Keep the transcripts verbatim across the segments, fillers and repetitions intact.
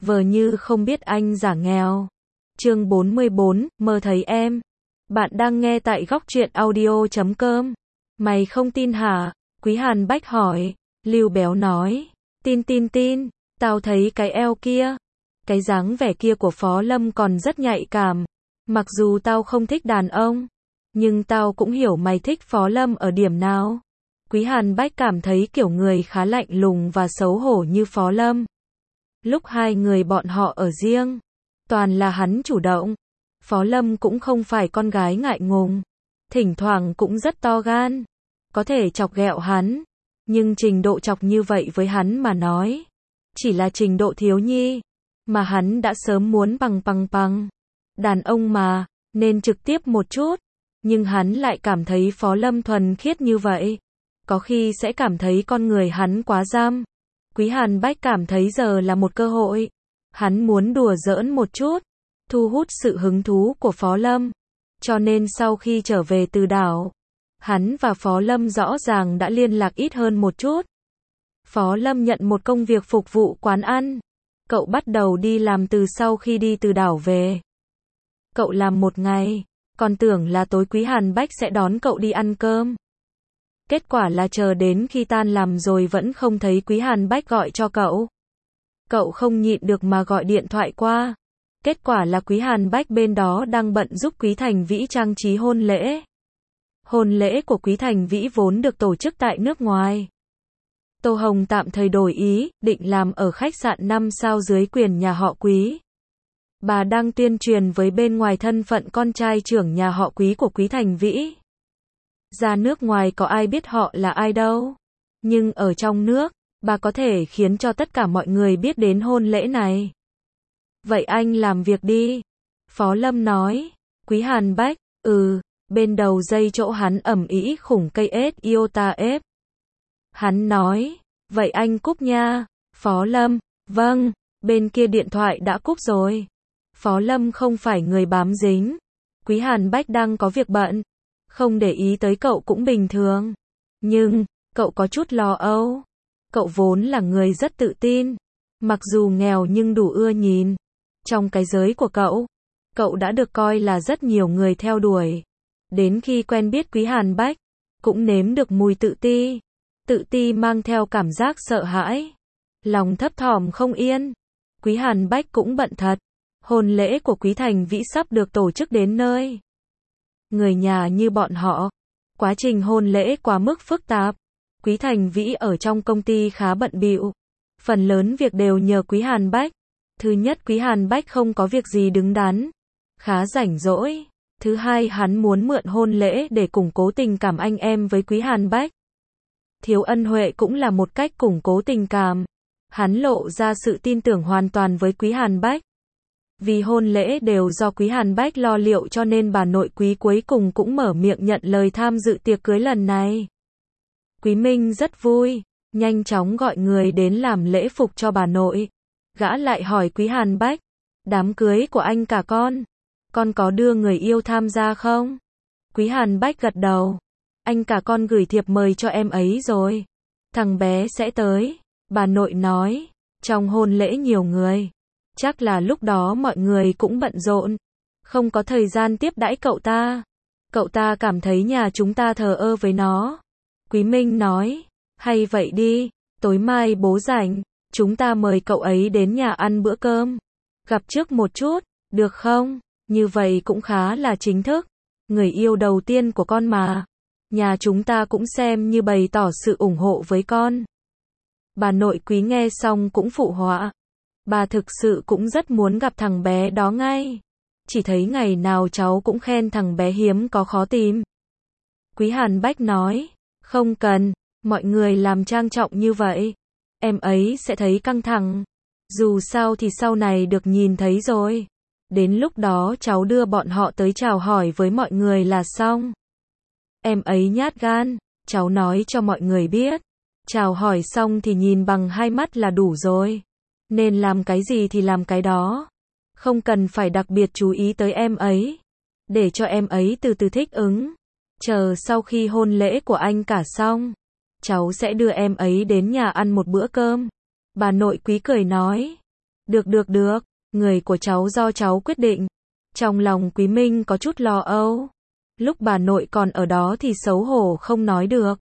vờ như không biết anh giả nghèo. Chương bốn mươi bốn, mơ thấy em. Bạn đang nghe tại góc truyện audio chấm com. Mày không tin hả? Quý Hàn Bách hỏi. Lưu Béo nói. Tin tin tin, tao thấy cái eo kia, cái dáng vẻ kia của Phó Lâm còn rất nhạy cảm. Mặc dù tao không thích đàn ông, nhưng tao cũng hiểu mày thích Phó Lâm ở điểm nào. Quý Hàn Bách cảm thấy kiểu người khá lạnh lùng và xấu hổ như Phó Lâm. Lúc hai người bọn họ ở riêng, toàn là hắn chủ động. Phó Lâm cũng không phải con gái ngại ngùng, thỉnh thoảng cũng rất to gan, có thể chọc ghẹo hắn, nhưng trình độ chọc như vậy với hắn mà nói, chỉ là trình độ thiếu nhi, mà hắn đã sớm muốn bằng bằng bằng. Đàn ông mà, nên trực tiếp một chút, nhưng hắn lại cảm thấy Phó Lâm thuần khiết như vậy, có khi sẽ cảm thấy con người hắn quá giam. Quý Hàn Bách cảm thấy giờ là một cơ hội, hắn muốn đùa giỡn một chút, thu hút sự hứng thú của Phó Lâm, cho nên sau khi trở về từ đảo, hắn và Phó Lâm rõ ràng đã liên lạc ít hơn một chút. Phó Lâm nhận một công việc phục vụ quán ăn, cậu bắt đầu đi làm từ sau khi đi từ đảo về. Cậu làm một ngày, còn tưởng là tối Quý Hàn Bách sẽ đón cậu đi ăn cơm. Kết quả là chờ đến khi tan làm rồi vẫn không thấy Quý Hàn Bách gọi cho cậu. Cậu không nhịn được mà gọi điện thoại qua. Kết quả là Quý Hàn Bách bên đó đang bận giúp Quý Thành Vĩ trang trí hôn lễ. Hôn lễ của Quý Thành Vĩ vốn được tổ chức tại nước ngoài. Tô Hồng tạm thời đổi ý, định làm ở khách sạn năm sao dưới quyền nhà họ Quý. Bà đang tuyên truyền với bên ngoài thân phận con trai trưởng nhà họ Quý của Quý Thành Vĩ. Ra nước ngoài có ai biết họ là ai đâu. Nhưng ở trong nước, bà có thể khiến cho tất cả mọi người biết đến hôn lễ này. Vậy anh làm việc đi. Phó Lâm nói. Quý Hàn Bách, ừ, bên đầu dây chỗ hắn ầm ĩ khủng cây ết iota ép. Hắn nói, vậy anh cúp nha. Phó Lâm, vâng, bên kia điện thoại đã cúp rồi. Phó Lâm không phải người bám dính. Quý Hàn Bách đang có việc bận, không để ý tới cậu cũng bình thường. Nhưng, cậu có chút lo âu. Cậu vốn là người rất tự tin. Mặc dù nghèo nhưng đủ ưa nhìn. Trong cái giới của cậu, cậu đã được coi là rất nhiều người theo đuổi. Đến khi quen biết Quý Hàn Bách, cũng nếm được mùi tự ti. Tự ti mang theo cảm giác sợ hãi. Lòng thấp thỏm không yên. Quý Hàn Bách cũng bận thật. Hôn lễ của Quý Thành Vĩ sắp được tổ chức đến nơi. Người nhà như bọn họ. Quá trình hôn lễ quá mức phức tạp. Quý Thành Vĩ ở trong công ty khá bận bịu. Phần lớn việc đều nhờ Quý Hàn Bách. Thứ nhất, Quý Hàn Bách không có việc gì đứng đắn, khá rảnh rỗi. Thứ hai, hắn muốn mượn hôn lễ để củng cố tình cảm anh em với Quý Hàn Bách. Thiếu ân huệ cũng là một cách củng cố tình cảm. Hắn lộ ra sự tin tưởng hoàn toàn với Quý Hàn Bách. Vì hôn lễ đều do Quý Hàn Bách lo liệu cho nên bà nội Quý cuối cùng cũng mở miệng nhận lời tham dự tiệc cưới lần này. Quý Minh rất vui, nhanh chóng gọi người đến làm lễ phục cho bà nội. Gã lại hỏi Quý Hàn Bách, đám cưới của anh cả con, con có đưa người yêu tham gia không? Quý Hàn Bách gật đầu, anh cả con gửi thiệp mời cho em ấy rồi, thằng bé sẽ tới. Bà nội nói, trong hôn lễ nhiều người, chắc là lúc đó mọi người cũng bận rộn, không có thời gian tiếp đãi cậu ta. Cậu ta cảm thấy nhà chúng ta thờ ơ với nó. Quý Minh nói, hay vậy đi, tối mai bố rảnh, chúng ta mời cậu ấy đến nhà ăn bữa cơm. Gặp trước một chút, được không? Như vậy cũng khá là chính thức. Người yêu đầu tiên của con mà. Nhà chúng ta cũng xem như bày tỏ sự ủng hộ với con. Bà nội Quý nghe xong cũng phụ họa. Bà thực sự cũng rất muốn gặp thằng bé đó ngay. Chỉ thấy ngày nào cháu cũng khen thằng bé hiếm có khó tìm. Quý Hàn Bách nói, không cần, mọi người làm trang trọng như vậy. Em ấy sẽ thấy căng thẳng. Dù sao thì sau này được nhìn thấy rồi. Đến lúc đó cháu đưa bọn họ tới chào hỏi với mọi người là xong. Em ấy nhát gan, cháu nói cho mọi người biết. Chào hỏi xong thì nhìn bằng hai mắt là đủ rồi. Nên làm cái gì thì làm cái đó. Không cần phải đặc biệt chú ý tới em ấy. Để cho em ấy từ từ thích ứng. Chờ sau khi hôn lễ của anh cả xong, cháu sẽ đưa em ấy đến nhà ăn một bữa cơm. Bà nội Quý cười nói. Được được được, người của cháu do cháu quyết định. Trong lòng Quý Minh có chút lo âu. Lúc bà nội còn ở đó thì xấu hổ không nói được.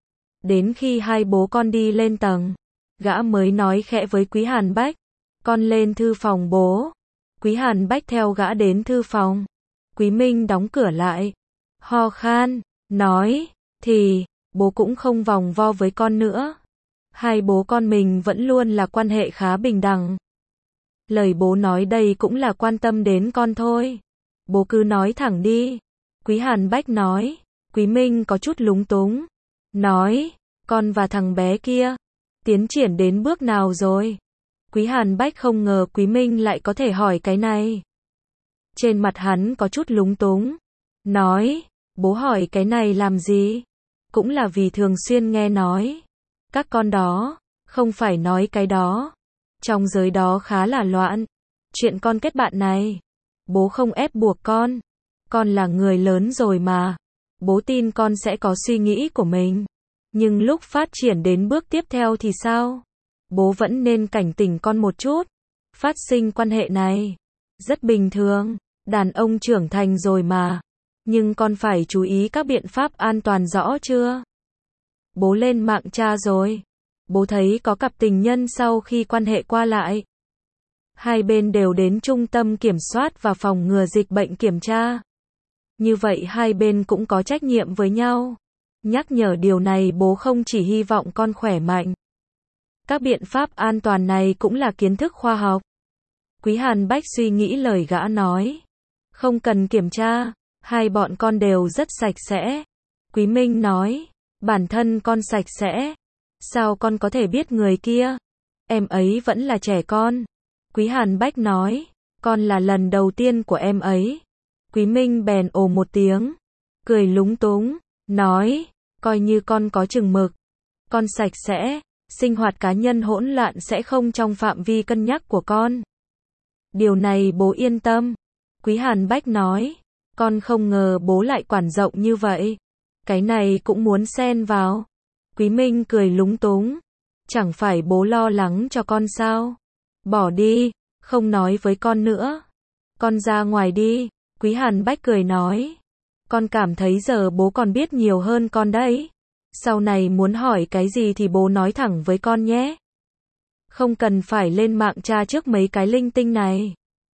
Đến khi hai bố con đi lên tầng, gã mới nói khẽ với Quý Hàn Bách, con lên thư phòng bố. Quý Hàn Bách theo gã đến thư phòng. Quý Minh đóng cửa lại, ho khan, nói, thì, bố cũng không vòng vo với con nữa. Hai bố con mình vẫn luôn là quan hệ khá bình đẳng. Lời bố nói đây cũng là quan tâm đến con thôi. Bố cứ nói thẳng đi. Quý Hàn Bách nói. Quý Minh có chút lúng túng. Nói, con và thằng bé kia, tiến triển đến bước nào rồi? Quý Hàn Bách không ngờ Quý Minh lại có thể hỏi cái này. Trên mặt hắn có chút lúng túng. Nói, bố hỏi cái này làm gì? Cũng là vì thường xuyên nghe nói. Các con đó, không phải nói cái đó. Trong giới đó khá là loạn. Chuyện con kết bạn này, bố không ép buộc con. Con là người lớn rồi mà. Bố tin con sẽ có suy nghĩ của mình. Nhưng lúc phát triển đến bước tiếp theo thì sao? Bố vẫn nên cảnh tỉnh con một chút. Phát sinh quan hệ này, rất bình thường. Đàn ông trưởng thành rồi mà. Nhưng con phải chú ý các biện pháp an toàn rõ chưa? Bố lên mạng tra rồi. Bố thấy có cặp tình nhân sau khi quan hệ qua lại. Hai bên đều đến trung tâm kiểm soát và phòng ngừa dịch bệnh kiểm tra. Như vậy hai bên cũng có trách nhiệm với nhau. Nhắc nhở điều này bố không chỉ hy vọng con khỏe mạnh. Các biện pháp an toàn này cũng là kiến thức khoa học. Quý Hàn Bách suy nghĩ lời gã nói. Không cần kiểm tra, hai bọn con đều rất sạch sẽ. Quý Minh nói, bản thân con sạch sẽ. Sao con có thể biết người kia? Em ấy vẫn là trẻ con. Quý Hàn Bách nói, con là lần đầu tiên của em ấy. Quý Minh bèn ồ một tiếng, cười lúng túng, nói, coi như con có chừng mực. Con sạch sẽ, sinh hoạt cá nhân hỗn loạn sẽ không trong phạm vi cân nhắc của con. Điều này bố yên tâm. Quý Hàn Bách nói, con không ngờ bố lại quản rộng như vậy. Cái này cũng muốn xen vào. Quý Minh cười lúng túng. Chẳng phải bố lo lắng cho con sao? Bỏ đi, không nói với con nữa. Con ra ngoài đi. Quý Hàn Bách cười nói. Con cảm thấy giờ bố còn biết nhiều hơn con đấy. Sau này muốn hỏi cái gì thì bố nói thẳng với con nhé. Không cần phải lên mạng tra trước mấy cái linh tinh này.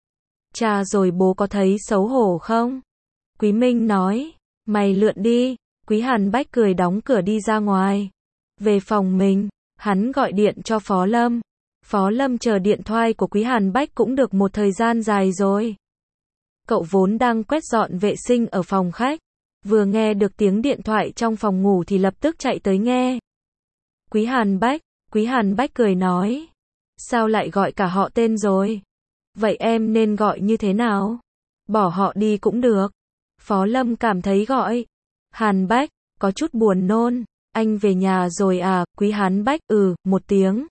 Tra rồi bố có thấy xấu hổ không? Quý Minh nói. Mày lượn đi. Quý Hàn Bách cười đóng cửa đi ra ngoài. Về phòng mình, hắn gọi điện cho Phó Lâm. Phó Lâm chờ điện thoại của Quý Hàn Bách cũng được một thời gian dài rồi. Cậu vốn đang quét dọn vệ sinh ở phòng khách. Vừa nghe được tiếng điện thoại trong phòng ngủ thì lập tức chạy tới nghe. Quý Hàn Bách, Quý Hàn Bách cười nói. Sao lại gọi cả họ tên rồi? Vậy em nên gọi như thế nào? Bỏ họ đi cũng được. Phó Lâm cảm thấy gọi Hàn Bách, có chút buồn nôn. Anh về nhà rồi à? Quý Hàn Bách, ừ, một tiếng.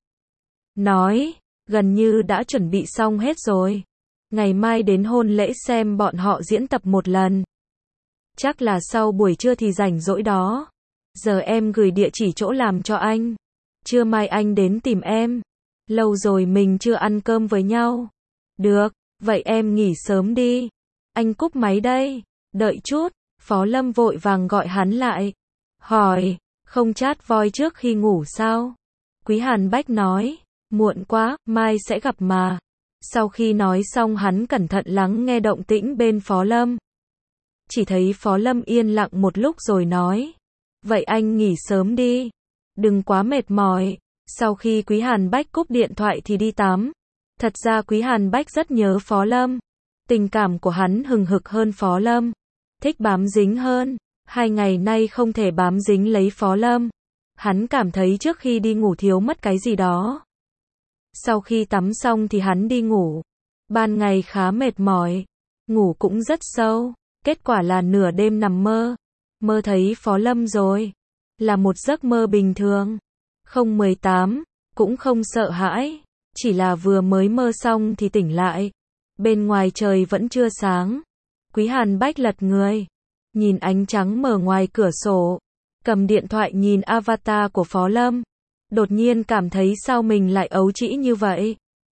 Nói, gần như đã chuẩn bị xong hết rồi. Ngày mai đến hôn lễ xem bọn họ diễn tập một lần. Chắc là sau buổi trưa thì rảnh rỗi đó. Giờ em gửi địa chỉ chỗ làm cho anh. Trưa mai anh đến tìm em. Lâu rồi mình chưa ăn cơm với nhau. Được, vậy em nghỉ sớm đi. Anh cúp máy đây. Đợi chút, Phó Lâm vội vàng gọi hắn lại. Hỏi, không chát voi trước khi ngủ sao? Quý Hàn Bách nói, muộn quá, mai sẽ gặp mà. Sau khi nói xong hắn cẩn thận lắng nghe động tĩnh bên Phó Lâm. Chỉ thấy Phó Lâm yên lặng một lúc rồi nói. Vậy anh nghỉ sớm đi. Đừng quá mệt mỏi. Sau khi Quý Hàn Bách cúp điện thoại thì đi tắm. Thật ra Quý Hàn Bách rất nhớ Phó Lâm. Tình cảm của hắn hừng hực hơn Phó Lâm. Thích bám dính hơn. Hai ngày nay không thể bám dính lấy Phó Lâm. Hắn cảm thấy trước khi đi ngủ thiếu mất cái gì đó. Sau khi tắm xong thì hắn đi ngủ. Ban ngày khá mệt mỏi. Ngủ cũng rất sâu. Kết quả là nửa đêm nằm mơ. Mơ thấy Phó Lâm rồi. Là một giấc mơ bình thường. Không mười tám. Cũng không sợ hãi. Chỉ là vừa mới mơ xong thì tỉnh lại. Bên ngoài trời vẫn chưa sáng. Quý Hàn Bách lật người. Nhìn ánh trắng mờ ngoài cửa sổ. Cầm điện thoại nhìn avatar của Phó Lâm. Đột nhiên cảm thấy sao mình lại ấu trĩ như vậy.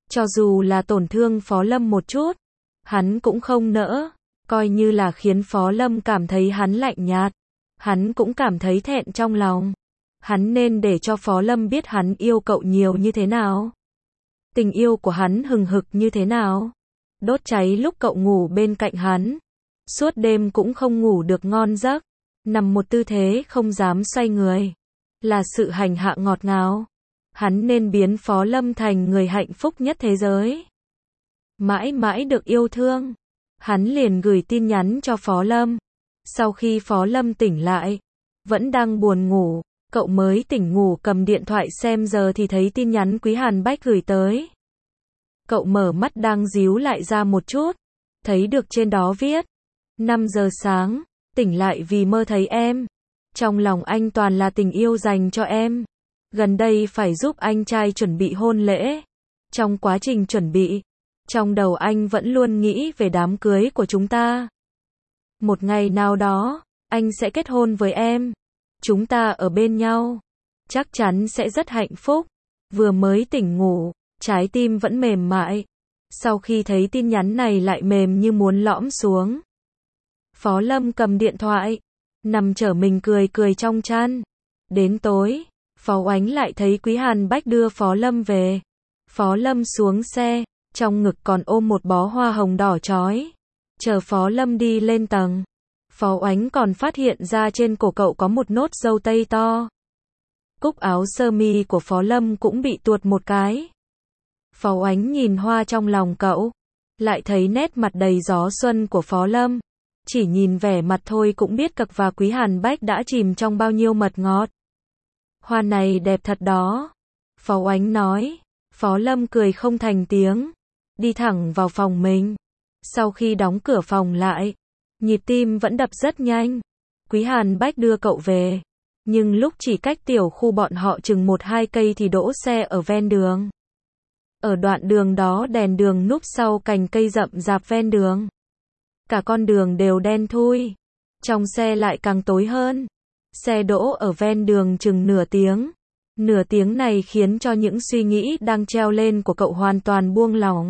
Cho dù là tổn thương Phó Lâm một chút, hắn cũng không nỡ, coi như là khiến Phó Lâm cảm thấy hắn lạnh nhạt, hắn cũng cảm thấy thẹn trong lòng. Hắn nên để cho Phó Lâm biết hắn yêu cậu nhiều như thế nào. Tình yêu của hắn hừng hực như thế nào. Đốt cháy lúc cậu ngủ bên cạnh hắn. Suốt đêm cũng không ngủ được ngon giấc. Nằm một tư thế không dám xoay người. Là sự hành hạ ngọt ngào. Hắn nên biến Phó Lâm thành người hạnh phúc nhất thế giới. Mãi mãi được yêu thương. Hắn liền gửi tin nhắn cho Phó Lâm. Sau khi Phó Lâm tỉnh lại, vẫn đang buồn ngủ, cậu mới tỉnh ngủ cầm điện thoại xem giờ thì thấy tin nhắn Quý Hàn Bách gửi tới. Cậu mở mắt đang díu lại ra một chút, thấy được trên đó viết, năm giờ sáng, tỉnh lại vì mơ thấy em. Trong lòng anh toàn là tình yêu dành cho em. Gần đây phải giúp anh trai chuẩn bị hôn lễ. Trong quá trình chuẩn bị, trong đầu anh vẫn luôn nghĩ về đám cưới của chúng ta. Một ngày nào đó, anh sẽ kết hôn với em. Chúng ta ở bên nhau. Chắc chắn sẽ rất hạnh phúc. Vừa mới tỉnh ngủ, trái tim vẫn mềm mại. Sau khi thấy tin nhắn này lại mềm như muốn lõm xuống. Phó Lâm cầm điện thoại, nằm trở mình cười cười trong chăn. Đến tối, Phó Oánh lại thấy Quý Hàn Bách đưa Phó Lâm về. Phó Lâm xuống xe, trong ngực còn ôm một bó hoa hồng đỏ chói. Chờ Phó Lâm đi lên tầng, Phó Oánh còn phát hiện ra trên cổ cậu có một nốt dâu tây to. Cúc áo sơ mi của Phó Lâm cũng bị tuột một cái. Phó Oánh nhìn hoa trong lòng cậu, lại thấy nét mặt đầy gió xuân của Phó Lâm. Chỉ nhìn vẻ mặt thôi cũng biết cậu và Quý Hàn Bách đã chìm trong bao nhiêu mật ngọt. Hoa này đẹp thật đó. Phó Oánh nói. Phó Lâm cười không thành tiếng, đi thẳng vào phòng mình. Sau khi đóng cửa phòng lại, nhịp tim vẫn đập rất nhanh. Quý Hàn Bách đưa cậu về, nhưng lúc chỉ cách tiểu khu bọn họ chừng một hai cây thì đỗ xe ở ven đường. Ở đoạn đường đó đèn đường núp sau cành cây rậm rạp ven đường. Cả con đường đều đen thui, trong xe lại càng tối hơn. Xe đỗ ở ven đường chừng nửa tiếng. Nửa tiếng này khiến cho những suy nghĩ đang treo lên của cậu hoàn toàn buông lỏng.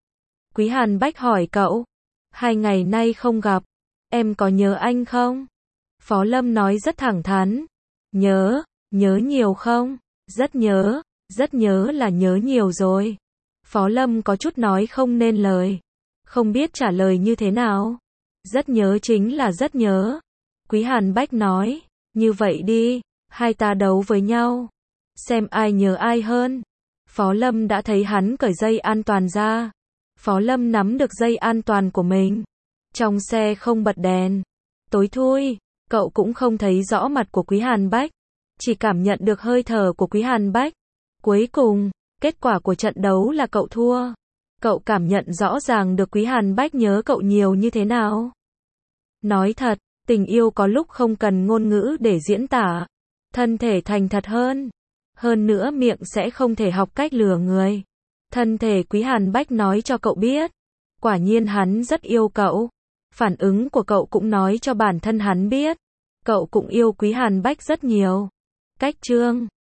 Quý Hàn Bách hỏi cậu, hai ngày nay không gặp, em có nhớ anh không? Phó Lâm nói rất thẳng thắn, nhớ, nhớ nhiều không? Rất nhớ, rất nhớ là nhớ nhiều rồi. Phó Lâm có chút nói không nên lời, không biết trả lời như thế nào. Rất nhớ chính là rất nhớ. Quý Hàn Bách nói, như vậy đi, hai ta đấu với nhau, xem ai nhớ ai hơn. Phó Lâm đã thấy hắn cởi dây an toàn ra. Phó Lâm nắm được dây an toàn của mình. Trong xe không bật đèn, tối thui, cậu cũng không thấy rõ mặt của Quý Hàn Bách, chỉ cảm nhận được hơi thở của Quý Hàn Bách. Cuối cùng, kết quả của trận đấu là cậu thua. Cậu cảm nhận rõ ràng được Quý Hàn Bách nhớ cậu nhiều như thế nào. Nói thật, tình yêu có lúc không cần ngôn ngữ để diễn tả. Thân thể thành thật hơn. Hơn nữa miệng sẽ không thể học cách lừa người. Thân thể Quý Hàn Bách nói cho cậu biết. Quả nhiên hắn rất yêu cậu. Phản ứng của cậu cũng nói cho bản thân hắn biết. Cậu cũng yêu Quý Hàn Bách rất nhiều. Cách chương